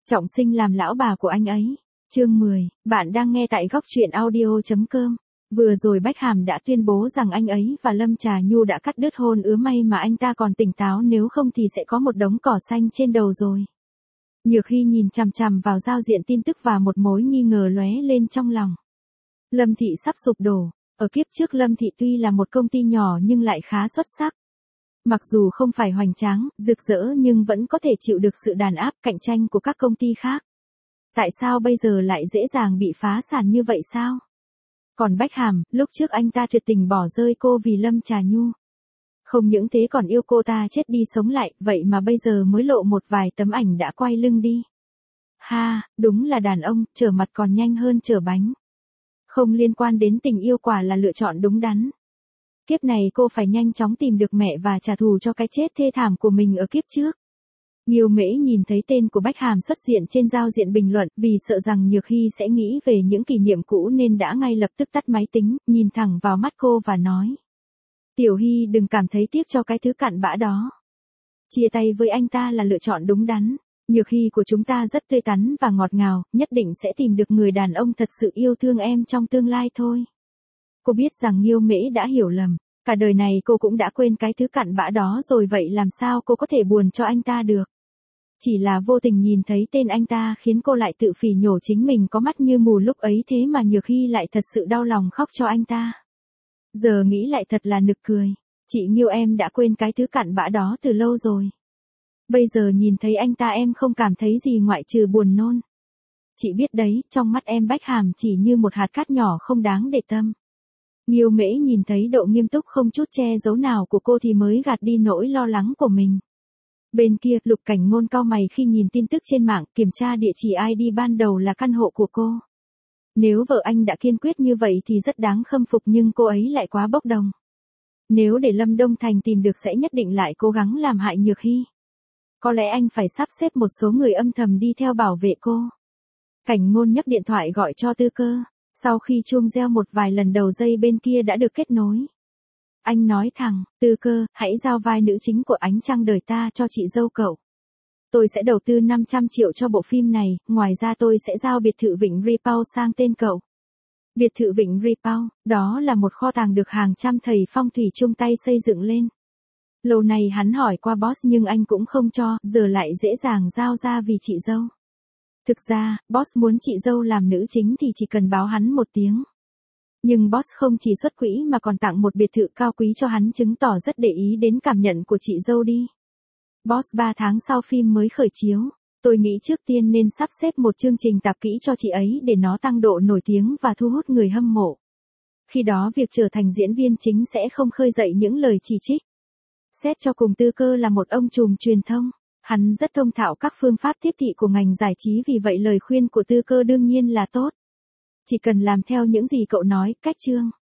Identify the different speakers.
Speaker 1: Trọng Sinh làm lão bà của anh ấy. Chương 10, bạn đang nghe tại góc truyện audio.com. Vừa rồi Bách Hàm đã tuyên bố rằng anh ấy và Lâm Trà Nhu đã cắt đứt hôn ứa, may mà anh ta còn tỉnh táo, nếu không thì sẽ có một đống cỏ xanh trên đầu rồi. Nhược Hy nhìn chằm chằm vào giao diện tin tức và một mối nghi ngờ lóe lên trong lòng. Lâm Thị sắp sụp đổ. Ở kiếp trước Lâm Thị tuy là một công ty nhỏ nhưng lại khá xuất sắc. Mặc dù không phải hoành tráng, rực rỡ nhưng vẫn có thể chịu được sự đàn áp, cạnh tranh của các công ty khác. Tại sao bây giờ lại dễ dàng bị phá sản như vậy sao? Còn Bách Hàm, lúc trước anh ta tuyệt tình bỏ rơi cô vì Lâm Trà Nhu. Không những thế còn yêu cô ta chết đi sống lại, vậy mà bây giờ mới lộ một vài tấm ảnh đã quay lưng đi. Ha, đúng là đàn ông, trở mặt còn nhanh hơn trở bánh. Không liên quan đến tình yêu, quả là lựa chọn đúng đắn. Kiếp này cô phải nhanh chóng tìm được mẹ và trả thù cho cái chết thê thảm của mình ở kiếp trước. Nghiêu Mễ nhìn thấy tên của Bách Hàm xuất hiện trên giao diện bình luận, vì sợ rằng Nhược Hy sẽ nghĩ về những kỷ niệm cũ nên đã ngay lập tức tắt máy tính, nhìn thẳng vào mắt cô và nói. Tiểu Hy, đừng cảm thấy tiếc cho cái thứ cặn bã đó. Chia tay với anh ta là lựa chọn đúng đắn. Nhược Hy của chúng ta rất tươi tắn và ngọt ngào, nhất định sẽ tìm được người đàn ông thật sự yêu thương em trong tương lai thôi. Cô biết rằng Nghiêu Mễ đã hiểu lầm, cả đời này cô cũng đã quên cái thứ cặn bã đó rồi, vậy làm sao cô có thể buồn cho anh ta được. Chỉ là vô tình nhìn thấy tên anh ta khiến cô lại tự phỉ nhổ chính mình có mắt như mù lúc ấy, thế mà Nhược Hy lại thật sự đau lòng khóc cho anh ta. Giờ nghĩ lại thật là nực cười, chị Nghiêu em đã quên cái thứ cặn bã đó từ lâu rồi. Bây giờ nhìn thấy anh ta em không cảm thấy gì ngoại trừ buồn nôn. Chị biết đấy, trong mắt em Bách Hàm chỉ như một hạt cát nhỏ không đáng để tâm. Nghiêu Mễ nhìn thấy độ nghiêm túc không chút che giấu nào của cô thì mới gạt đi nỗi lo lắng của mình. Bên kia, Lục Cảnh Ngôn cau mày khi nhìn tin tức trên mạng, kiểm tra địa chỉ ID ban đầu là căn hộ của cô. Nếu vợ anh đã kiên quyết như vậy thì rất đáng khâm phục, nhưng cô ấy lại quá bốc đồng. Nếu để Lâm Đông Thành tìm được sẽ nhất định lại cố gắng làm hại Nhược Hy. Có lẽ anh phải sắp xếp một số người âm thầm đi theo bảo vệ cô. Cảnh Ngôn nhấc điện thoại gọi cho Tư Cơ. Sau khi chuông reo một vài lần đầu dây bên kia đã được kết nối. Anh nói thẳng, Tư Cơ, hãy giao vai nữ chính của Ánh Trăng Đời Ta cho chị dâu cậu. Tôi sẽ đầu tư 500 triệu cho bộ phim này, ngoài ra tôi sẽ giao biệt thự Vịnh Ripau sang tên cậu. Biệt thự Vịnh Ripau, đó là một kho tàng được hàng trăm thầy phong thủy chung tay xây dựng lên. Lâu nay hắn hỏi qua boss nhưng anh cũng không cho, giờ lại dễ dàng giao ra vì chị dâu. Thực ra, boss muốn chị dâu làm nữ chính thì chỉ cần báo hắn một tiếng. Nhưng boss không chỉ xuất quỹ mà còn tặng một biệt thự cao quý cho hắn, chứng tỏ rất để ý đến cảm nhận của chị dâu đi. Boss 3 tháng sau phim mới khởi chiếu, tôi nghĩ trước tiên nên sắp xếp một chương trình tạp kỹ cho chị ấy để nó tăng độ nổi tiếng và thu hút người hâm mộ. Khi đó việc trở thành diễn viên chính sẽ không khơi dậy những lời chỉ trích. Xét cho cùng, Tư Cơ là một ông trùm truyền thông. Hắn rất thông thạo các phương pháp tiếp thị của ngành giải trí, vì vậy lời khuyên của Tư Cơ đương nhiên là tốt. Chỉ cần làm theo những gì cậu nói, cách chương.